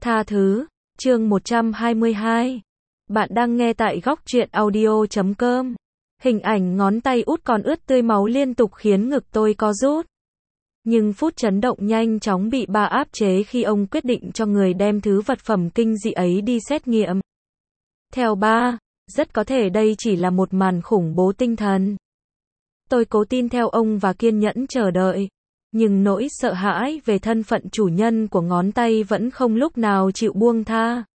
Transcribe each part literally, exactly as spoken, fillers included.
Tha thứ, chương một trăm hai mươi hai. Bạn đang nghe tại góc truyện audio chấm com. Hình ảnh ngón tay út còn ướt tươi máu liên tục khiến ngực tôi co rút. Nhưng phút chấn động nhanh chóng bị ba áp chế khi ông quyết định cho người đem thứ vật phẩm kinh dị ấy đi xét nghiệm. Theo ba, rất có thể đây chỉ là một màn khủng bố tinh thần. Tôi cố tin theo ông và kiên nhẫn chờ đợi. Nhưng nỗi sợ hãi về thân phận chủ nhân của ngón tay vẫn không lúc nào chịu buông tha.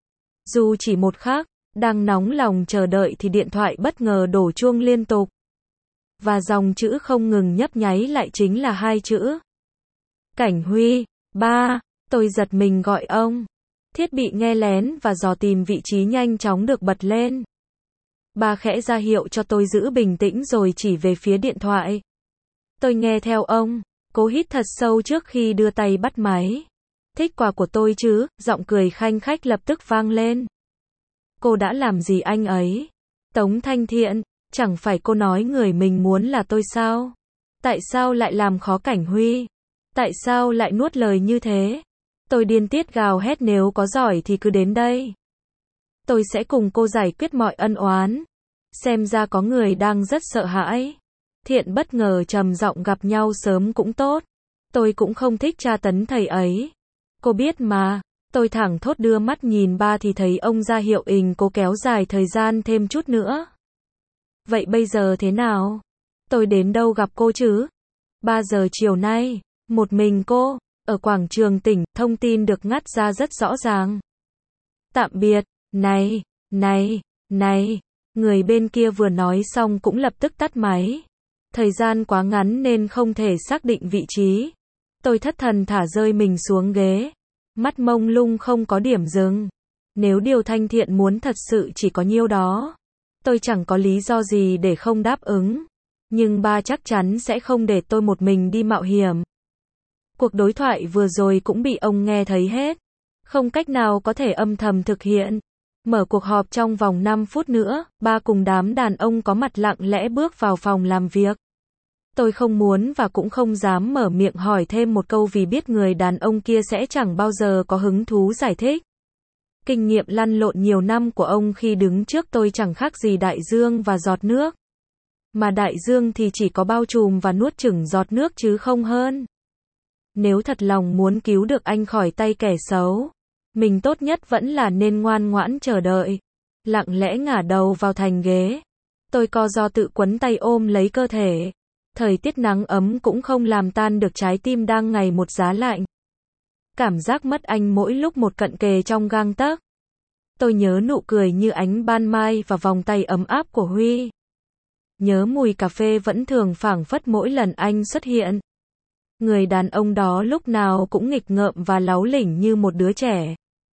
Dù chỉ một khắc, đang nóng lòng chờ đợi thì điện thoại bất ngờ đổ chuông liên tục. Và dòng chữ không ngừng nhấp nháy lại chính là hai chữ. Cảnh Huy, ba, tôi giật mình gọi ông. Thiết bị nghe lén và dò tìm vị trí nhanh chóng được bật lên. Ba khẽ ra hiệu cho tôi giữ bình tĩnh rồi chỉ về phía điện thoại. Tôi nghe theo ông. Cố hít thật sâu trước khi đưa tay bắt máy. Thích quà của tôi chứ, giọng cười khanh khách lập tức vang lên. Cô đã làm gì anh ấy? Tống Thanh Thiện, chẳng phải cô nói người mình muốn là tôi sao? Tại sao lại làm khó Cảnh Huy? Tại sao lại nuốt lời như thế? Tôi điên tiết gào hét, nếu có giỏi thì cứ đến đây. Tôi sẽ cùng cô giải quyết mọi ân oán. Xem ra có người đang rất sợ hãi. Thiện bất ngờ trầm giọng, gặp nhau sớm cũng tốt. Tôi cũng không thích tra tấn thầy ấy. Cô biết mà. Tôi thẳng thốt đưa mắt nhìn ba thì thấy ông ra hiệu ình cố kéo dài thời gian thêm chút nữa. Vậy bây giờ thế nào? Tôi đến đâu gặp cô chứ? ba giờ chiều nay, một mình cô, ở quảng trường tỉnh, thông tin được ngắt ra rất rõ ràng. Tạm biệt, này, này, này, người bên kia vừa nói xong cũng lập tức tắt máy. Thời gian quá ngắn nên không thể xác định vị trí. Tôi thất thần thả rơi mình xuống ghế. Mắt mông lung không có điểm dừng. Nếu điều Thanh Thiện muốn thật sự chỉ có nhiêu đó, tôi chẳng có lý do gì để không đáp ứng. Nhưng ba chắc chắn sẽ không để tôi một mình đi mạo hiểm. Cuộc đối thoại vừa rồi cũng bị ông nghe thấy hết. Không cách nào có thể âm thầm thực hiện. Mở cuộc họp trong vòng năm phút nữa, ba cùng đám đàn ông có mặt lặng lẽ bước vào phòng làm việc. Tôi không muốn và cũng không dám mở miệng hỏi thêm một câu vì biết người đàn ông kia sẽ chẳng bao giờ có hứng thú giải thích. Kinh nghiệm lăn lộn nhiều năm của ông khi đứng trước tôi chẳng khác gì đại dương và giọt nước. Mà đại dương thì chỉ có bao trùm và nuốt chửng giọt nước chứ không hơn. Nếu thật lòng muốn cứu được anh khỏi tay kẻ xấu, mình tốt nhất vẫn là nên ngoan ngoãn chờ đợi. Lặng lẽ ngả đầu vào thành ghế. Tôi co ro tự quấn tay ôm lấy cơ thể. Thời tiết nắng ấm cũng không làm tan được trái tim đang ngày một giá lạnh. Cảm giác mất anh mỗi lúc một cận kề trong gang tấc. Tôi nhớ nụ cười như ánh ban mai và vòng tay ấm áp của Huy. Nhớ mùi cà phê vẫn thường phảng phất mỗi lần anh xuất hiện. Người đàn ông đó lúc nào cũng nghịch ngợm và láu lỉnh như một đứa trẻ.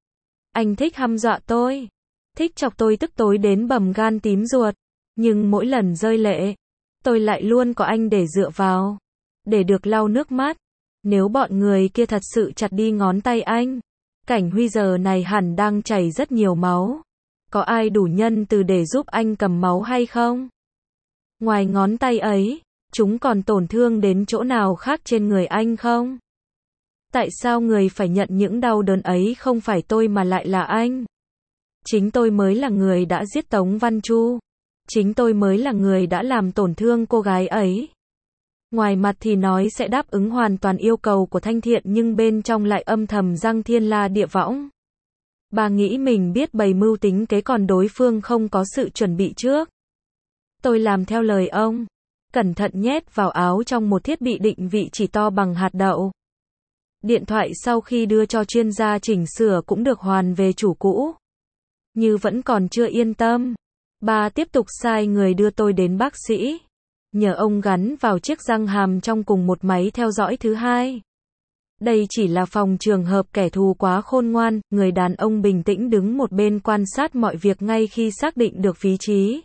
Anh thích hăm dọa tôi. Thích chọc tôi tức tối đến bầm gan tím ruột. Nhưng mỗi lần rơi lệ, tôi lại luôn có anh để dựa vào. Để được lau nước mắt. Nếu bọn người kia thật sự chặt đi ngón tay anh, Cảnh Huy giờ này hẳn đang chảy rất nhiều máu. Có ai đủ nhân từ để giúp anh cầm máu hay không? Ngoài ngón tay ấy, chúng còn tổn thương đến chỗ nào khác trên người anh không? Tại sao người phải nhận những đau đớn ấy không phải tôi mà lại là anh? Chính tôi mới là người đã giết Tống Văn Chu. Chính tôi mới là người đã làm tổn thương cô gái ấy. Ngoài mặt thì nói sẽ đáp ứng hoàn toàn yêu cầu của Thanh Thiện nhưng bên trong lại âm thầm giăng thiên la địa võng. Bà nghĩ mình biết bày mưu tính kế còn đối phương không có sự chuẩn bị trước. Tôi làm theo lời ông. Cẩn thận nhét vào áo trong một thiết bị định vị chỉ to bằng hạt đậu. Điện thoại sau khi đưa cho chuyên gia chỉnh sửa cũng được hoàn về chủ cũ. Như vẫn còn chưa yên tâm. Ba tiếp tục sai người đưa tôi đến bác sĩ. Nhờ ông gắn vào chiếc răng hàm trong cùng một máy theo dõi thứ hai. Đây chỉ là phòng trường hợp kẻ thù quá khôn ngoan, người đàn ông bình tĩnh đứng một bên quan sát mọi việc ngay khi xác định được vị trí.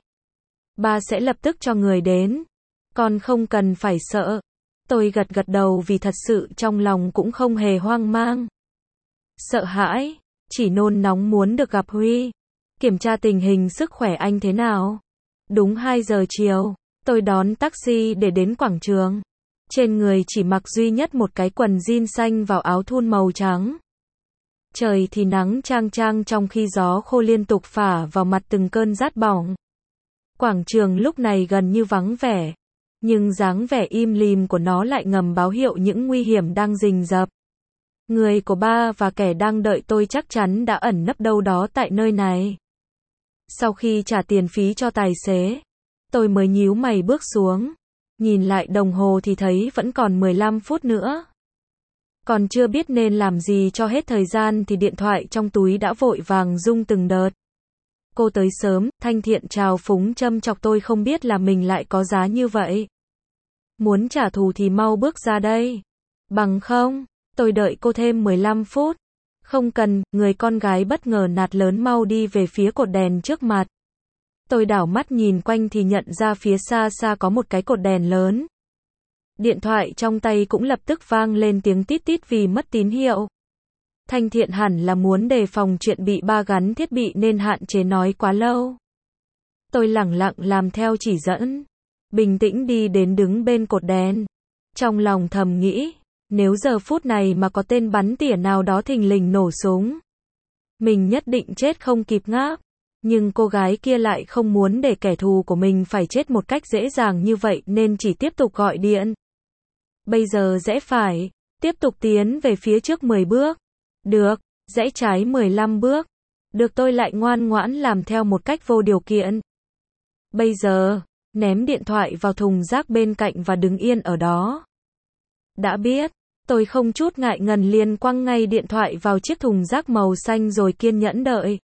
Ba sẽ lập tức cho người đến. Con không cần phải sợ. Tôi gật gật đầu vì thật sự trong lòng cũng không hề hoang mang. Sợ hãi, chỉ nôn nóng muốn được gặp Huy. Kiểm tra tình hình sức khỏe anh thế nào. Đúng hai giờ chiều, tôi đón taxi để đến quảng trường. Trên người chỉ mặc duy nhất một cái quần jean xanh vào áo thun màu trắng. Trời thì nắng chang chang trong khi gió khô liên tục phả vào mặt từng cơn rát bỏng. Quảng trường lúc này gần như vắng vẻ, nhưng dáng vẻ im lìm của nó lại ngầm báo hiệu những nguy hiểm đang rình rập. Người của ba và kẻ đang đợi tôi chắc chắn đã ẩn nấp đâu đó tại nơi này. Sau khi trả tiền phí cho tài xế, tôi mới nhíu mày bước xuống. Nhìn lại đồng hồ thì thấy vẫn còn mười lăm phút nữa. Còn chưa biết nên làm gì cho hết thời gian thì điện thoại trong túi đã vội vàng rung từng đợt. Cô tới sớm, Thanh Thiện trào phúng châm chọc tôi không biết là mình lại có giá như vậy. Muốn trả thù thì mau bước ra đây. Bằng không, tôi đợi cô thêm mười lăm phút. Không cần, người con gái bất ngờ nạt lớn mau đi về phía cột đèn trước mặt. Tôi đảo mắt nhìn quanh thì nhận ra phía xa xa có một cái cột đèn lớn. Điện thoại trong tay cũng lập tức vang lên tiếng tít tít vì mất tín hiệu. Thanh Thiện hẳn là muốn đề phòng chuyện bị ba gắn thiết bị nên hạn chế nói quá lâu. Tôi lẳng lặng làm theo chỉ dẫn. Bình tĩnh đi đến đứng bên cột đèn. Trong lòng thầm nghĩ, nếu giờ phút này mà có tên bắn tỉa nào đó thình lình nổ súng, mình nhất định chết không kịp ngáp. Nhưng cô gái kia lại không muốn để kẻ thù của mình phải chết một cách dễ dàng như vậy nên chỉ tiếp tục gọi điện. Bây giờ rẽ phải, tiếp tục tiến về phía trước mười bước. Được, rẽ trái mười lăm bước. Được, tôi lại ngoan ngoãn làm theo một cách vô điều kiện. Bây giờ, ném điện thoại vào thùng rác bên cạnh và đứng yên ở đó. Đã biết, tôi không chút ngại ngần liền quăng ngay điện thoại vào chiếc thùng rác màu xanh rồi kiên nhẫn đợi.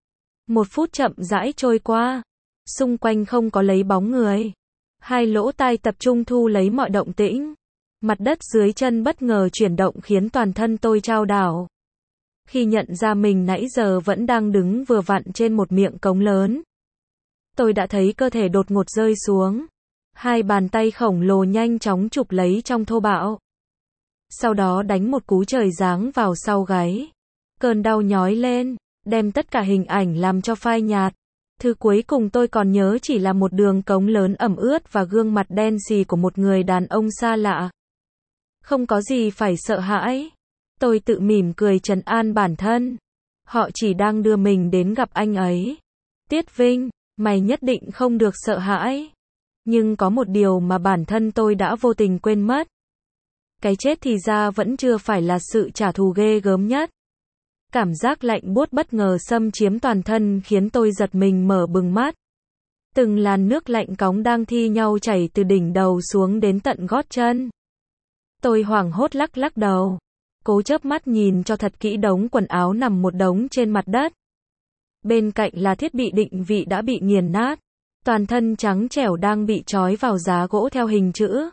Một phút chậm rãi trôi qua. Xung quanh không có lấy bóng người. Hai lỗ tai tập trung thu lấy mọi động tĩnh. Mặt đất dưới chân bất ngờ chuyển động khiến toàn thân tôi chao đảo. Khi nhận ra mình nãy giờ vẫn đang đứng vừa vặn trên một miệng cống lớn, tôi đã thấy cơ thể đột ngột rơi xuống. Hai bàn tay khổng lồ nhanh chóng chụp lấy trong thô bạo. Sau đó đánh một cú trời giáng vào sau gáy. Cơn đau nhói lên, đem tất cả hình ảnh làm cho phai nhạt. Thứ cuối cùng tôi còn nhớ chỉ là một đường cống lớn ẩm ướt và gương mặt đen xì của một người đàn ông xa lạ. Không có gì phải sợ hãi. Tôi tự mỉm cười trấn an bản thân. Họ chỉ đang đưa mình đến gặp anh ấy. Tiết Vinh, mày nhất định không được sợ hãi. Nhưng có một điều mà bản thân tôi đã vô tình quên mất. Cái chết thì ra vẫn chưa phải là sự trả thù ghê gớm nhất. Cảm giác lạnh buốt bất ngờ xâm chiếm toàn thân khiến tôi giật mình mở bừng mắt. Từng làn nước lạnh cóng đang thi nhau chảy từ đỉnh đầu xuống đến tận gót chân. Tôi hoảng hốt lắc lắc đầu. Cố chớp mắt nhìn cho thật kỹ đống quần áo nằm một đống trên mặt đất. Bên cạnh là thiết bị định vị đã bị nghiền nát. Toàn thân trắng trẻo đang bị trói vào giá gỗ theo hình chữ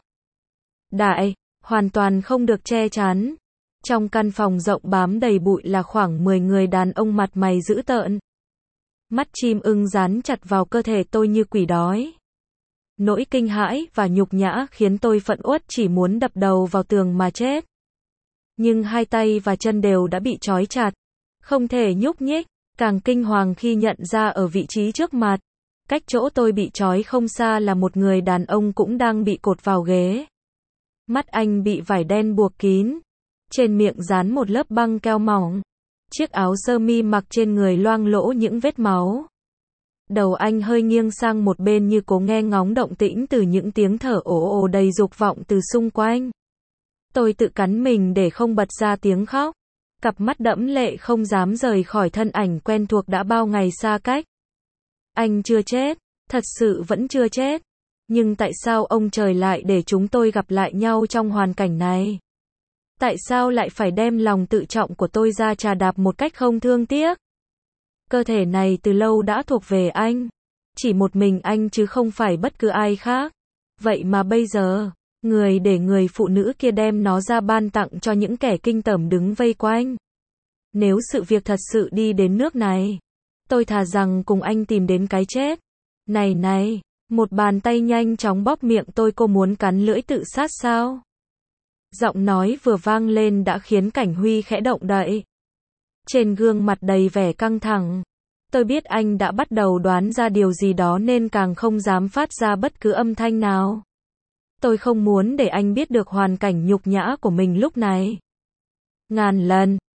đại, hoàn toàn không được che chắn. Trong căn phòng rộng bám đầy bụi là khoảng mười người đàn ông mặt mày dữ tợn. Mắt chim ưng dán chặt vào cơ thể tôi như quỷ đói. Nỗi kinh hãi và nhục nhã khiến tôi phẫn uất chỉ muốn đập đầu vào tường mà chết. Nhưng hai tay và chân đều đã bị trói chặt, không thể nhúc nhích. Càng kinh hoàng khi nhận ra ở vị trí trước mặt, cách chỗ tôi bị trói không xa là một người đàn ông cũng đang bị cột vào ghế. Mắt anh bị vải đen buộc kín, trên miệng dán một lớp băng keo mỏng. Chiếc áo sơ mi mặc trên người loang lỗ những vết máu. Đầu anh hơi nghiêng sang một bên như cố nghe ngóng động tĩnh từ những tiếng thở ồ ồ đầy dục vọng từ xung quanh. Tôi tự cắn mình để không bật ra tiếng khóc. Cặp mắt đẫm lệ không dám rời khỏi thân ảnh quen thuộc đã bao ngày xa cách. Anh chưa chết, thật sự vẫn chưa chết. Nhưng tại sao ông trời lại để chúng tôi gặp lại nhau trong hoàn cảnh này? Tại sao lại phải đem lòng tự trọng của tôi ra chà đạp một cách không thương tiếc? Cơ thể này từ lâu đã thuộc về anh. Chỉ một mình anh chứ không phải bất cứ ai khác. Vậy mà bây giờ, người để người phụ nữ kia đem nó ra ban tặng cho những kẻ kinh tởm đứng vây quanh. Nếu sự việc thật sự đi đến nước này, tôi thà rằng cùng anh tìm đến cái chết. Này này, một bàn tay nhanh chóng bóp miệng tôi, cô muốn cắn lưỡi tự sát sao? Giọng nói vừa vang lên đã khiến Cảnh Huy khẽ động đậy. Trên gương mặt đầy vẻ căng thẳng. Tôi biết anh đã bắt đầu đoán ra điều gì đó nên càng không dám phát ra bất cứ âm thanh nào. Tôi không muốn để anh biết được hoàn cảnh nhục nhã của mình lúc này. Ngàn lần,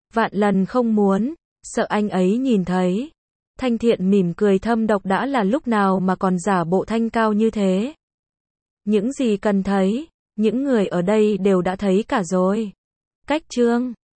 Vạn lần không muốn, sợ anh ấy nhìn thấy. Thanh Thiện mỉm cười thâm độc, đã là lúc nào mà còn giả bộ thanh cao như thế. Những gì cần thấy, những người ở đây đều đã thấy cả rồi. Cách chương